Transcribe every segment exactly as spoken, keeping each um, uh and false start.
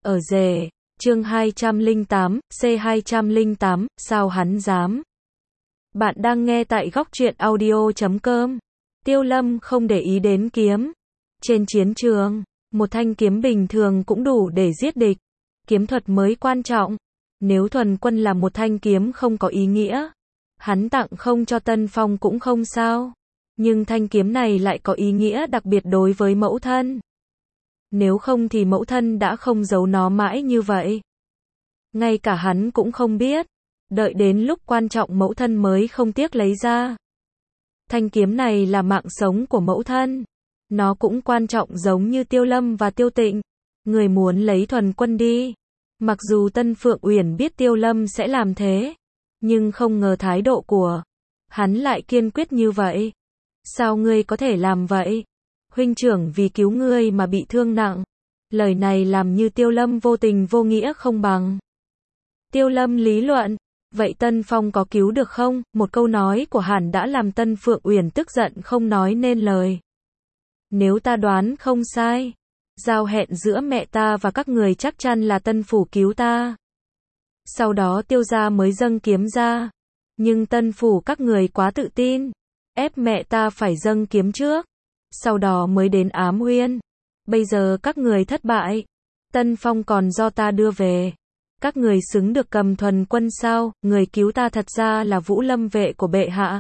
Ở rể, chương hai trăm lẻ tám, C hai trăm lẻ tám, sao hắn dám? Bạn đang nghe tại góc truyện audio chấm com. Tiêu Lâm không để ý đến kiếm. Trên chiến trường, một thanh kiếm bình thường cũng đủ để giết địch. Kiếm thuật mới quan trọng. Nếu thuần quân là một thanh kiếm không có ý nghĩa, hắn tặng không cho Tân Phong cũng không sao. Nhưng thanh kiếm này lại có ý nghĩa đặc biệt đối với mẫu thân. Nếu không thì mẫu thân đã không giấu nó mãi như vậy. Ngay cả hắn cũng không biết. Đợi đến lúc quan trọng mẫu thân mới không tiếc lấy ra. Thanh kiếm này là mạng sống của mẫu thân. Nó cũng quan trọng giống như Tiêu Lâm và Tiêu Tịnh. Người muốn lấy thuần quân đi. Mặc dù Tân Phượng Uyển biết Tiêu Lâm sẽ làm thế, nhưng không ngờ thái độ của hắn lại kiên quyết như vậy. Sao ngươi có thể làm vậy? Huynh trưởng vì cứu ngươi mà bị thương nặng. Lời này làm như Tiêu Lâm vô tình vô nghĩa không bằng. Tiêu Lâm lý luận, vậy Tân Phong có cứu được không? Một câu nói của hắn đã làm Tân Phượng Uyển tức giận không nói nên lời. Nếu ta đoán không sai, giao hẹn giữa mẹ ta và các người chắc chắn là Tân Phủ cứu ta. Sau đó Tiêu gia mới dâng kiếm ra. Nhưng Tân Phủ các người quá tự tin, ép mẹ ta phải dâng kiếm trước, sau đó mới đến Ám Uyên. Bây giờ các người thất bại, Tân Phong còn do ta đưa về. Các người xứng được cầm thuần quân sao? Người cứu ta thật ra là Vũ Lâm vệ của bệ hạ.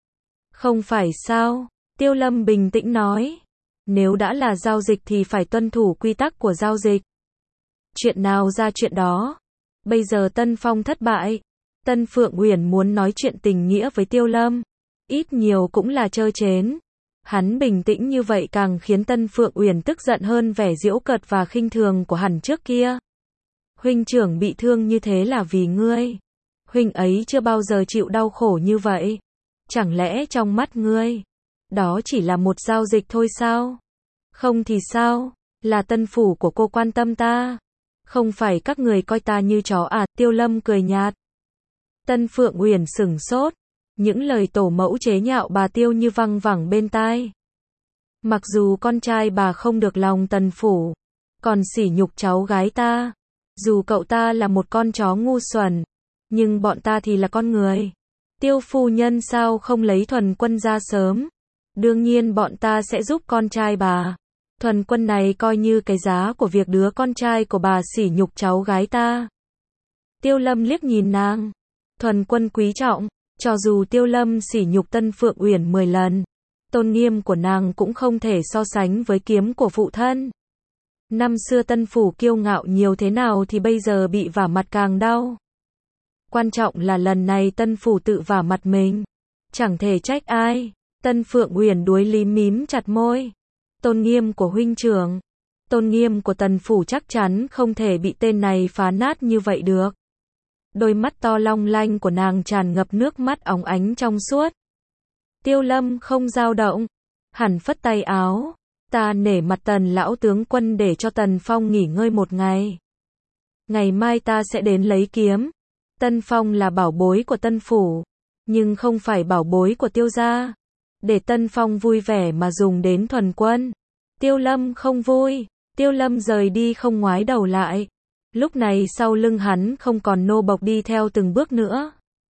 Không phải sao? Tiêu Lâm bình tĩnh nói. Nếu đã là giao dịch thì phải tuân thủ quy tắc của giao dịch. Chuyện nào ra chuyện đó. Bây giờ Tân Phong thất bại. Tân Phượng Uyển muốn nói chuyện tình nghĩa với Tiêu Lâm. Ít nhiều cũng là trơ trến. Hắn bình tĩnh như vậy càng khiến Tân Phượng Uyển tức giận hơn vẻ giễu cợt và khinh thường của hắn trước kia. Huynh trưởng bị thương như thế là vì ngươi. Huynh ấy chưa bao giờ chịu đau khổ như vậy. Chẳng lẽ trong mắt ngươi, đó chỉ là một giao dịch thôi sao? Không thì sao? Là Tân Phủ của cô quan tâm ta. Không phải các người coi ta như chó à? Tiêu Lâm cười nhạt. Tân Phượng Uyển sửng sốt. Những lời tổ mẫu chế nhạo bà Tiêu như văng vẳng bên tai. Mặc dù con trai bà không được lòng Tần Phủ, còn sỉ nhục cháu gái ta. Dù cậu ta là một con chó ngu xuẩn, nhưng bọn ta thì là con người. Tiêu phu nhân sao không lấy thuần quân ra sớm? Đương nhiên bọn ta sẽ giúp con trai bà. Thuần quân này coi như cái giá của việc đứa con trai của bà sỉ nhục cháu gái ta. Tiêu Lâm liếc nhìn nàng. Thuần quân quý trọng. Cho dù Tiêu Lâm sỉ nhục Tân Phượng Uyển mười lần, tôn nghiêm của nàng cũng không thể so sánh với kiếm của phụ thân. Năm xưa Tân Phủ kiêu ngạo nhiều thế nào thì bây giờ bị vả mặt càng đau. Quan trọng là lần này Tân Phủ tự vả mặt mình. Chẳng thể trách ai. Tân Phượng Uyển đuối lý mím chặt môi. Tôn nghiêm của huynh trưởng, tôn nghiêm của Tần Phủ chắc chắn không thể bị tên này phá nát như vậy được. Đôi mắt to long lanh của nàng tràn ngập nước mắt óng ánh trong suốt. Tiêu Lâm không dao động, hẳn phất tay áo. Ta nể mặt Tần lão tướng quân để cho Tần Phong nghỉ ngơi một ngày. Ngày mai ta sẽ đến lấy kiếm. Tân Phong là bảo bối của Tân Phủ, nhưng không phải bảo bối của Tiêu gia. Để Tân Phong vui vẻ mà dùng đến thuần quân. Tiêu Lâm không vui. Tiêu Lâm rời đi không ngoái đầu lại. Lúc này sau lưng hắn không còn nô bộc đi theo từng bước nữa.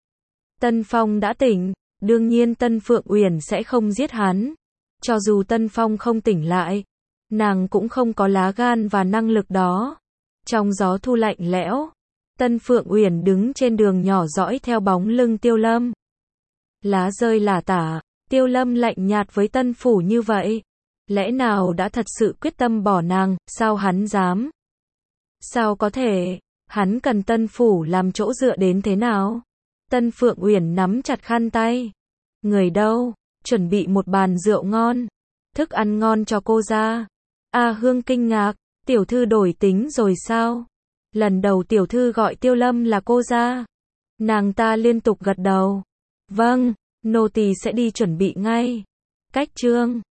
Tân Phong đã tỉnh, đương nhiên Tân Phượng Uyển sẽ không giết hắn. Cho dù Tân Phong không tỉnh lại, nàng cũng không có lá gan và năng lực đó. Trong gió thu lạnh lẽo, Tân Phượng Uyển đứng trên đường nhỏ dõi theo bóng lưng Tiêu Lâm. Lá rơi lả tả, Tiêu Lâm lạnh nhạt với Tân Phủ như vậy. Lẽ nào đã thật sự quyết tâm bỏ nàng? Sao hắn dám? Sao có thể? Hắn cần Tân Phủ làm chỗ dựa đến thế nào? Tân Phượng Uyển nắm chặt khăn tay. Người đâu? Chuẩn bị một bàn rượu ngon, thức ăn ngon cho cô ra. A Hương kinh ngạc, tiểu thư đổi tính rồi sao? Lần đầu tiểu thư gọi Tiêu Lâm là cô ra. Nàng ta liên tục gật đầu. Vâng, nô tỳ sẽ đi chuẩn bị ngay. Cách chương